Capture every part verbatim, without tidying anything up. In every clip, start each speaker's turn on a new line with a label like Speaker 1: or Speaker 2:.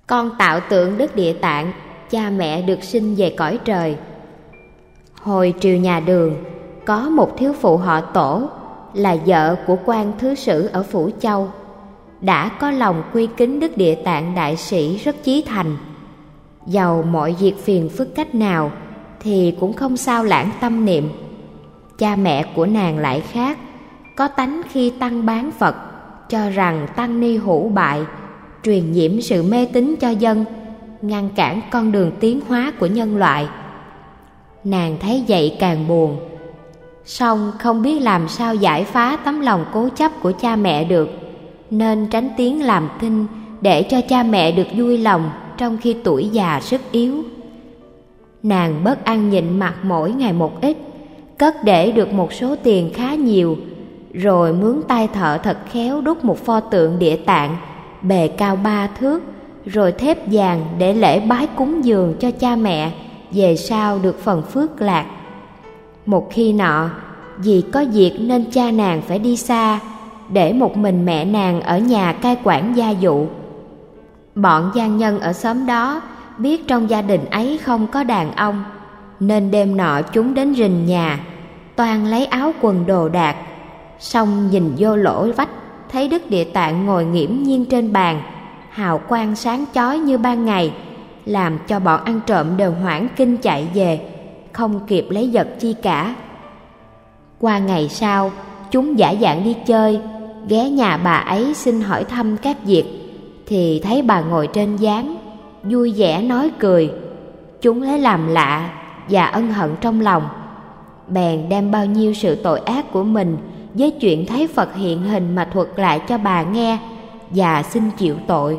Speaker 1: Con tạo tượng Đức Địa Tạng, cha mẹ được sinh về cõi trời. Hồi triều nhà Đường, có một thiếu phụ họ Tổ, là vợ của quan thứ sử ở Phủ Châu, đã có lòng quy kính Đức Địa Tạng đại sĩ rất chí thành. Dầu mọi việc phiền phức cách nào thì cũng không sao lãng tâm niệm. Cha mẹ của nàng lại khác, có tánh khi tăng bán Phật, cho rằng tăng ni hủ bại, truyền nhiễm sự mê tín cho dân, ngăn cản con đường tiến hóa của nhân loại. Nàng thấy vậy càng buồn, song không biết làm sao giải phá tấm lòng cố chấp của cha mẹ được, nên tránh tiếng làm thinh để cho cha mẹ được vui lòng trong khi tuổi già sức yếu. Nàng bớt ăn nhịn mặc mỗi ngày một ít, cất để được một số tiền khá nhiều, rồi mướn tay thợ thật khéo đúc một pho tượng Địa Tạng bề cao ba thước, rồi thép vàng để lễ bái cúng dường cho cha mẹ về sau được phần phước lạc. Một khi nọ, vì có việc nên cha nàng phải đi xa, để một mình mẹ nàng ở nhà cai quản gia vụ. Bọn gian nhân ở xóm đó biết trong gia đình ấy không có đàn ông, nên đêm nọ chúng đến rình nhà, toan lấy áo quần đồ đạc. Xong nhìn vô lỗ vách, thấy Đức Địa Tạng ngồi nghiễm nhiên trên bàn, hào quang sáng chói như ban ngày, làm cho bọn ăn trộm đều hoảng kinh chạy về, không kịp lấy vật chi cả. Qua ngày sau, chúng giả dạng đi chơi, ghé nhà bà ấy xin hỏi thăm các việc, thì thấy bà ngồi trên gián, vui vẻ nói cười. Chúng lấy làm lạ và ân hận trong lòng, bèn đem bao nhiêu sự tội ác của mình với chuyện thấy Phật hiện hình mà thuật lại cho bà nghe, và xin chịu tội.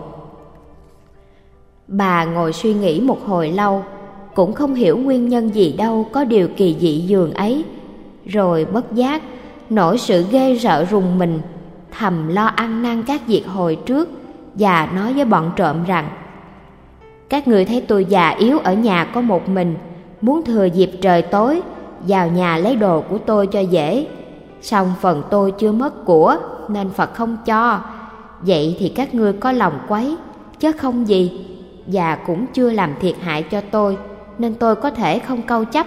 Speaker 1: Bà ngồi suy nghĩ một hồi lâu, cũng không hiểu nguyên nhân gì đâu có điều kỳ dị dường ấy, rồi bất giác nổi sự ghê sợ rùng mình, thầm lo ăn năn các việc hồi trước, và nói với bọn trộm rằng: các người thấy tôi già yếu ở nhà có một mình, muốn thừa dịp trời tối vào nhà lấy đồ của tôi cho dễ. Song phần tôi chưa mất của, nên Phật không cho. Vậy thì các ngươi có lòng quấy, chứ không gì, và cũng chưa làm thiệt hại cho tôi, nên tôi có thể không câu chấp.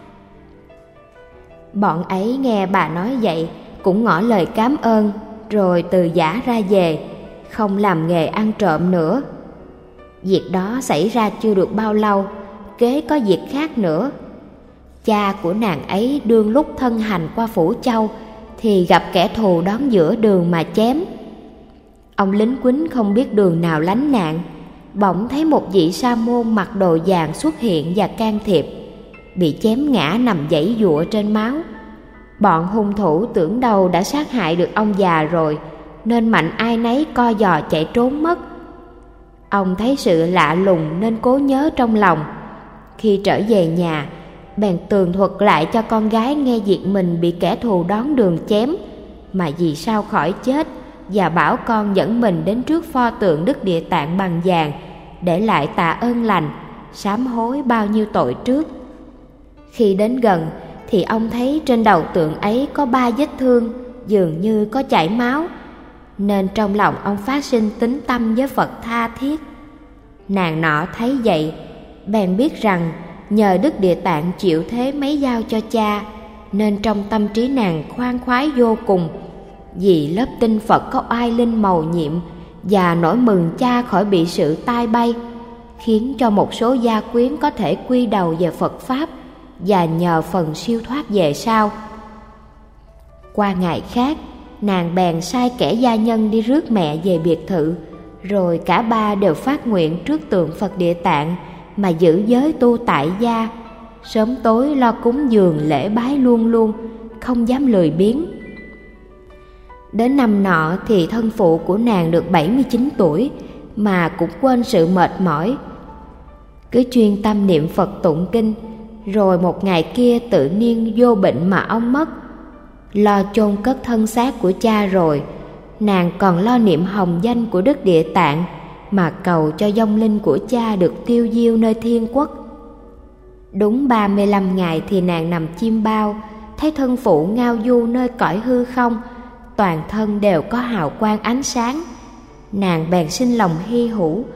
Speaker 1: Bọn ấy nghe bà nói vậy, cũng ngỏ lời cám ơn, rồi từ giã ra về, không làm nghề ăn trộm nữa. Việc đó xảy ra chưa được bao lâu, kế có việc khác nữa. Cha của nàng ấy đương lúc thân hành qua Phủ Châu, thì gặp kẻ thù đón giữa đường mà chém. Ông lính quýnh không biết đường nào lánh nạn, bỗng thấy một vị sa môn mặc đồ vàng xuất hiện và can thiệp, bị chém ngã nằm giãy giụa trên máu. Bọn hung thủ tưởng đâu đã sát hại được ông già rồi, nên mạnh ai nấy co giò chạy trốn mất. Ông thấy sự lạ lùng nên cố nhớ trong lòng. Khi trở về nhà, bèn tường thuật lại cho con gái nghe việc mình bị kẻ thù đón đường chém, mà vì sao khỏi chết, và bảo con dẫn mình đến trước pho tượng Đức Địa Tạng bằng vàng, để lại tạ ơn lành, sám hối bao nhiêu tội trước. Khi đến gần thì ông thấy trên đầu tượng ấy có ba vết thương, dường như có chảy máu, nên trong lòng ông phát sinh tín tâm với Phật tha thiết. Nàng nọ thấy vậy, bèn biết rằng nhờ Đức Địa Tạng chịu thế mấy giao cho cha, nên trong tâm trí nàng khoan khoái vô cùng, vì lớp tin Phật có oai linh mầu nhiệm, và nỗi mừng cha khỏi bị sự tai bay, khiến cho một số gia quyến có thể quy đầu về Phật Pháp, và nhờ phần siêu thoát về sau. Qua ngày khác, nàng bèn sai kẻ gia nhân đi rước mẹ về biệt thự, rồi cả ba đều phát nguyện trước tượng Phật Địa Tạng mà giữ giới tu tại gia, sớm tối lo cúng dường lễ bái luôn luôn, không dám lười biếng. Đến năm nọ thì thân phụ của nàng được bảy mươi chín tuổi, mà cũng quên sự mệt mỏi, cứ chuyên tâm niệm Phật tụng kinh. Rồi một ngày kia tự nhiên vô bệnh mà ông mất. Lo chôn cất thân xác của cha rồi, nàng còn lo niệm hồng danh của Đức Địa Tạng, mà cầu cho vong linh của cha được tiêu diêu nơi thiên quốc. Đúng ba mươi lăm ngày thì nàng nằm chiêm bao, thấy thân phụ ngao du nơi cõi hư không, toàn thân đều có hào quang ánh sáng. Nàng bèn sinh lòng hy hữu,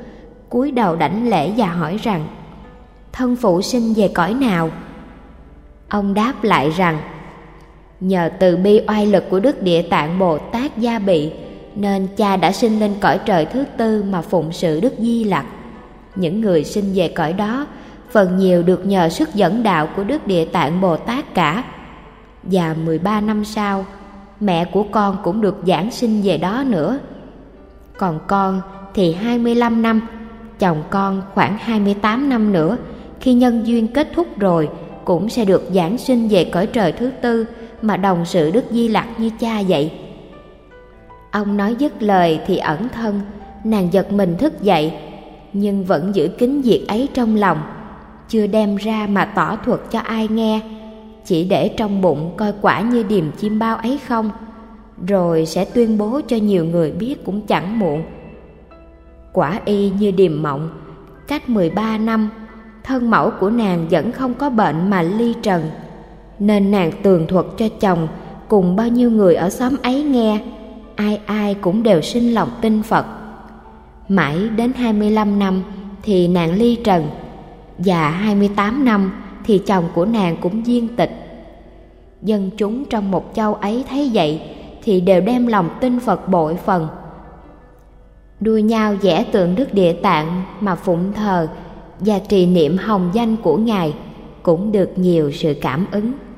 Speaker 1: cúi đầu đảnh lễ và hỏi rằng: thân phụ sinh về cõi nào? Ông đáp lại rằng: nhờ từ bi oai lực của Đức Địa Tạng Bồ Tát gia bị, nên cha đã sinh lên cõi trời thứ tư mà phụng sự Đức Di Lặc. Những người sinh về cõi đó phần nhiều được nhờ sức dẫn đạo của Đức Địa Tạng Bồ Tát cả. Và mười ba năm sau, mẹ của con cũng được giảng sinh về đó nữa. Còn con thì hai mươi lăm năm, chồng con khoảng hai mươi tám năm nữa, khi nhân duyên kết thúc rồi, cũng sẽ được giảng sinh về cõi trời thứ tư mà đồng sự Đức Di Lặc như cha vậy. Ông nói dứt lời thì ẩn thân, nàng giật mình thức dậy, nhưng vẫn giữ kín việc ấy trong lòng, chưa đem ra mà tỏ thuật cho ai nghe, chỉ để trong bụng coi quả như điềm chim bao ấy không, rồi sẽ tuyên bố cho nhiều người biết cũng chẳng muộn. Quả y như điềm mộng, cách mười ba năm, thân mẫu của nàng vẫn không có bệnh mà ly trần, nên nàng tường thuật cho chồng cùng bao nhiêu người ở xóm ấy nghe, ai ai cũng đều sinh lòng tin Phật. Mãi đến hai mươi lăm năm thì nàng ly trần, và hai mươi tám năm thì chồng của nàng cũng viên tịch. Dân chúng trong một châu ấy thấy vậy thì đều đem lòng tin Phật bội phần, đua nhau vẽ tượng Đức Địa Tạng mà phụng thờ và trì niệm hồng danh của Ngài, cũng được nhiều sự cảm ứng.